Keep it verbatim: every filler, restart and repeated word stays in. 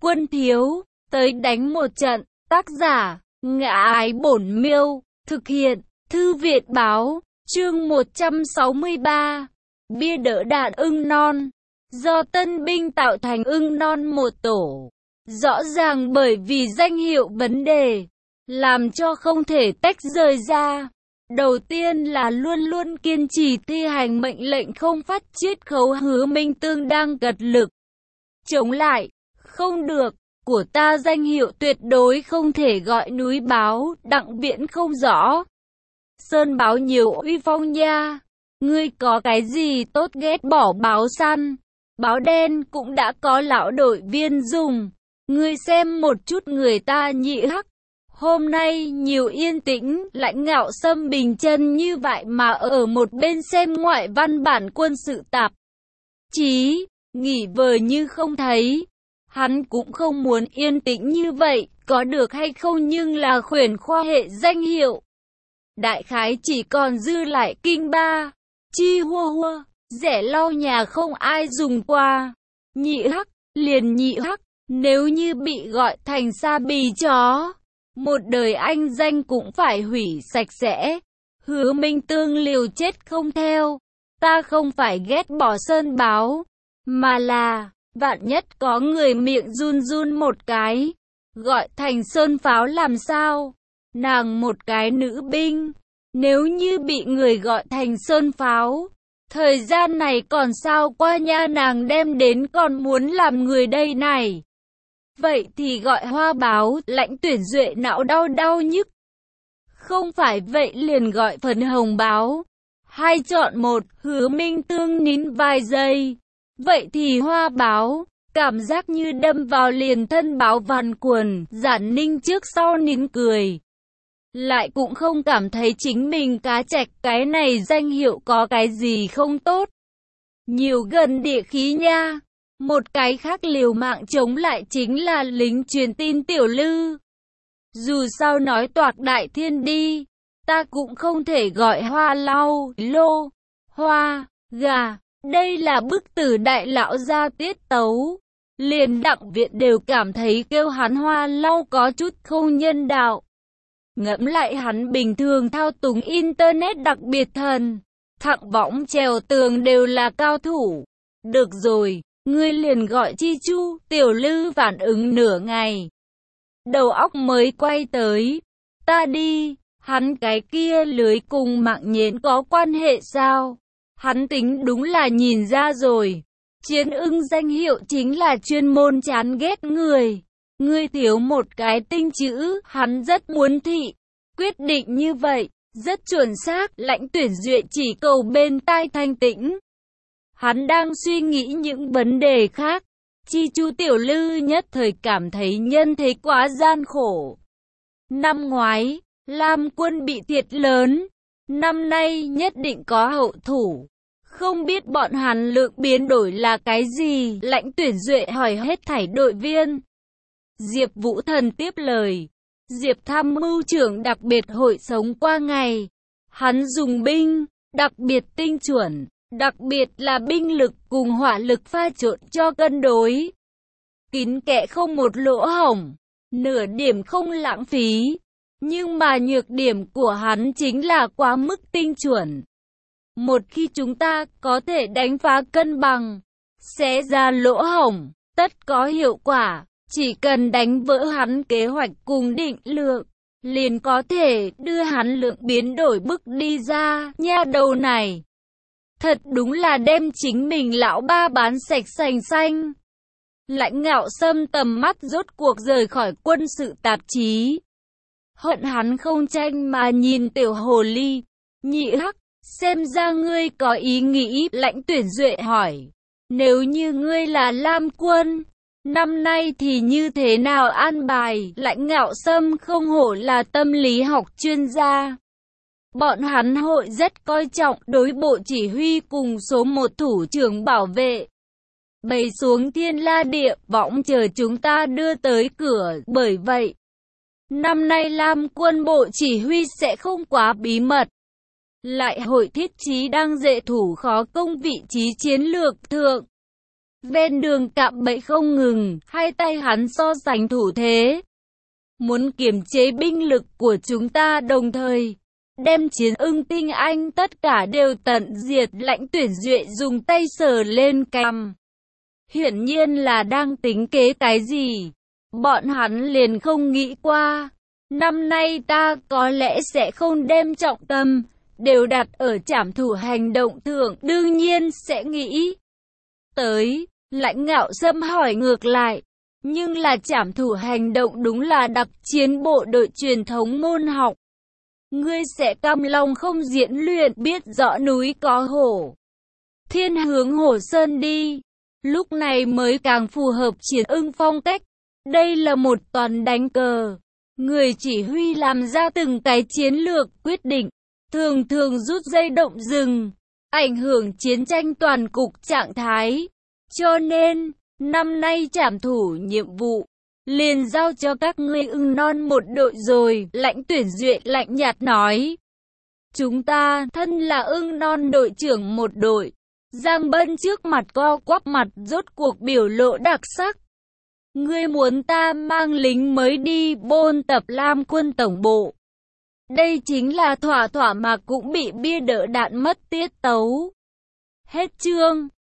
Quân thiếu, tới đánh một trận. Tác giả, Ngã Ái Bổn Miêu. Thực hiện, Thư viện báo. Chương một trăm sáu mươi ba. Bia đỡ đạn ưng non. Do tân binh tạo thành ưng non một tổ. Rõ ràng bởi vì danh hiệu vấn đề, làm cho không thể tách rời ra. Đầu tiên là luôn luôn kiên trì thi hành mệnh lệnh không phát chiết khấu. Hứa Minh Tương đang cật lực chống lại. Không được, của ta danh hiệu tuyệt đối không thể gọi núi báo. Đặng Viễn không rõ. Sơn báo nhiều uy phong nha. Ngươi có cái gì tốt ghét bỏ báo săn. Báo đen cũng đã có lão đội viên dùng. Ngươi xem một chút người ta Nhị Hắc. Hôm nay nhiều yên tĩnh, Lãnh Ngạo Sâm bình chân như vậy mà ở một bên xem ngoại văn bản quân sự tạp chí, nghỉ vờ như không thấy. Hắn cũng không muốn yên tĩnh như vậy, có được hay không nhưng là khuyển khoa hệ danh hiệu. Đại khái chỉ còn dư lại kinh ba, chi hua hua, rẻ lau nhà không ai dùng qua. Nhị Hắc, liền Nhị Hắc, nếu như bị gọi thành sa bì chó, một đời anh danh cũng phải hủy sạch sẽ. Hứa Minh Tương liều chết không theo. Ta không phải ghét bỏ Sơn báo, mà là, vạn nhất có người miệng run run một cái, gọi thành Sơn pháo làm sao? Nàng một cái nữ binh, nếu như bị người gọi thành Sơn pháo, thời gian này còn sao qua nha, nàng đem đến còn muốn làm người đây này. Vậy thì gọi Hoa báo. Lãnh Tuyển Duệ não đau đau nhức. Không phải vậy liền gọi Phần Hồng báo. Hai chọn một. Hứa Minh Tương nín vài giây. Vậy thì Hoa báo. Cảm giác như đâm vào liền thân báo vằn quần. Giản Ninh trước sau nín cười. Lại cũng không cảm thấy chính mình cá trạch cái này danh hiệu có cái gì không tốt. Nhiều gần địa khí nha. Một cái khác liều mạng chống lại chính là lính truyền tin Tiểu Lư. Dù sao nói toạc đại thiên đi, ta cũng không thể gọi Hoa lau, lô, hoa, gà. Đây là bức tử đại lão gia tiết tấu. Liền Đặng Viện đều cảm thấy kêu hắn Hoa lau có chút không nhân đạo. Ngẫm lại hắn bình thường thao túng internet đặc biệt thần, thẳng võng trèo tường đều là cao thủ. Được rồi. Ngươi liền gọi Chi Chu. Tiểu Lư phản ứng nửa ngày, đầu óc mới quay tới. Ta đi, hắn cái kia lưới cùng mạng nhện có quan hệ sao? Hắn tính đúng là nhìn ra rồi. Chiến ưng danh hiệu chính là chuyên môn chán ghét người. Ngươi thiếu một cái tinh chữ, hắn rất muốn thị. Quyết định như vậy, rất chuẩn xác. Lãnh Tuyển Duệ chỉ cầu bên tai thanh tĩnh. Hắn đang suy nghĩ những vấn đề khác. Chi Chu Tiểu Lư nhất thời cảm thấy nhân thế quá gian khổ. Năm ngoái, Lam quân bị thiệt lớn. Năm nay nhất định có hậu thủ. Không biết bọn hắn lượng biến đổi là cái gì? Lãnh Tuyển Duệ hỏi hết thảy đội viên. Diệp Vũ Thần tiếp lời. Diệp tham mưu trưởng đặc biệt hội sống qua ngày. Hắn dùng binh, đặc biệt tinh chuẩn. Đặc biệt là binh lực cùng hỏa lực pha trộn cho cân đối. Kín kẽ không một lỗ hổng, nửa điểm không lãng phí. Nhưng mà nhược điểm của hắn chính là quá mức tinh chuẩn. Một khi chúng ta có thể đánh phá cân bằng, xé ra lỗ hổng, tất có hiệu quả. Chỉ cần đánh vỡ hắn kế hoạch cùng định lượng, liền có thể đưa hắn lượng biến đổi bức đi ra. Nha đầu này thật đúng là đem chính mình lão ba bán sạch sành xanh. Lãnh Ngạo Sâm tầm mắt rốt cuộc rời khỏi quân sự tạp chí. Hận hắn không tranh mà nhìn Tiểu Hồ Ly. Nhị Hắc, xem ra ngươi có ý nghĩ. Lãnh Tuyển Duệ hỏi. Nếu như ngươi là Lam quân, năm nay thì như thế nào an bài? Lãnh Ngạo Sâm không hổ là tâm lý học chuyên gia. Bọn hắn hội rất coi trọng đối bộ chỉ huy cùng số một thủ trưởng bảo vệ. Bày xuống thiên la địa võng chờ chúng ta đưa tới cửa. Bởi vậy, năm nay Lam quân bộ chỉ huy sẽ không quá bí mật. Lại hội thiết trí đang dệ thủ khó công vị trí chiến lược thượng. ven đường cạm bẫy không ngừng, hai tay hắn so sánh thủ thế. Muốn kiềm chế binh lực của chúng ta đồng thời đem chiến ưng tinh anh tất cả đều tận diệt. Lãnh Tuyển Duệ dùng tay sờ lên cằm. Hiển nhiên là đang tính kế cái gì. Bọn hắn liền không nghĩ qua. Năm nay ta có lẽ sẽ không đem trọng tâm đều đặt ở trảm thủ hành động thượng. Đương nhiên sẽ nghĩ tới. Lãnh Ngạo Sâm hỏi ngược lại. Nhưng là trảm thủ hành động đúng là đặc chiến bộ đội truyền thống môn học. Ngươi sẽ cam lòng không diễn luyện, biết rõ núi có hổ, thiên hướng hổ sơn đi. Lúc này mới càng phù hợp chiến ưng phong cách. Đây là một toàn đánh cờ. Người chỉ huy làm ra từng cái chiến lược quyết định, thường thường rút dây động rừng, ảnh hưởng chiến tranh toàn cục trạng thái. Cho nên, năm nay trảm thủ nhiệm vụ liền giao cho các ngươi ưng non một đội rồi. Lãnh Tuyển Duệ lạnh nhạt nói. Chúng ta thân là ưng non đội trưởng một đội. Giang Bân trước mặt co quắp mặt, rốt cuộc biểu lộ đặc sắc. Ngươi muốn ta mang lính mới đi bôn tập Lam quân tổng bộ. Đây chính là thỏa thỏa mà cũng bị bia đỡ đạn mất tiết tấu. Hết chương.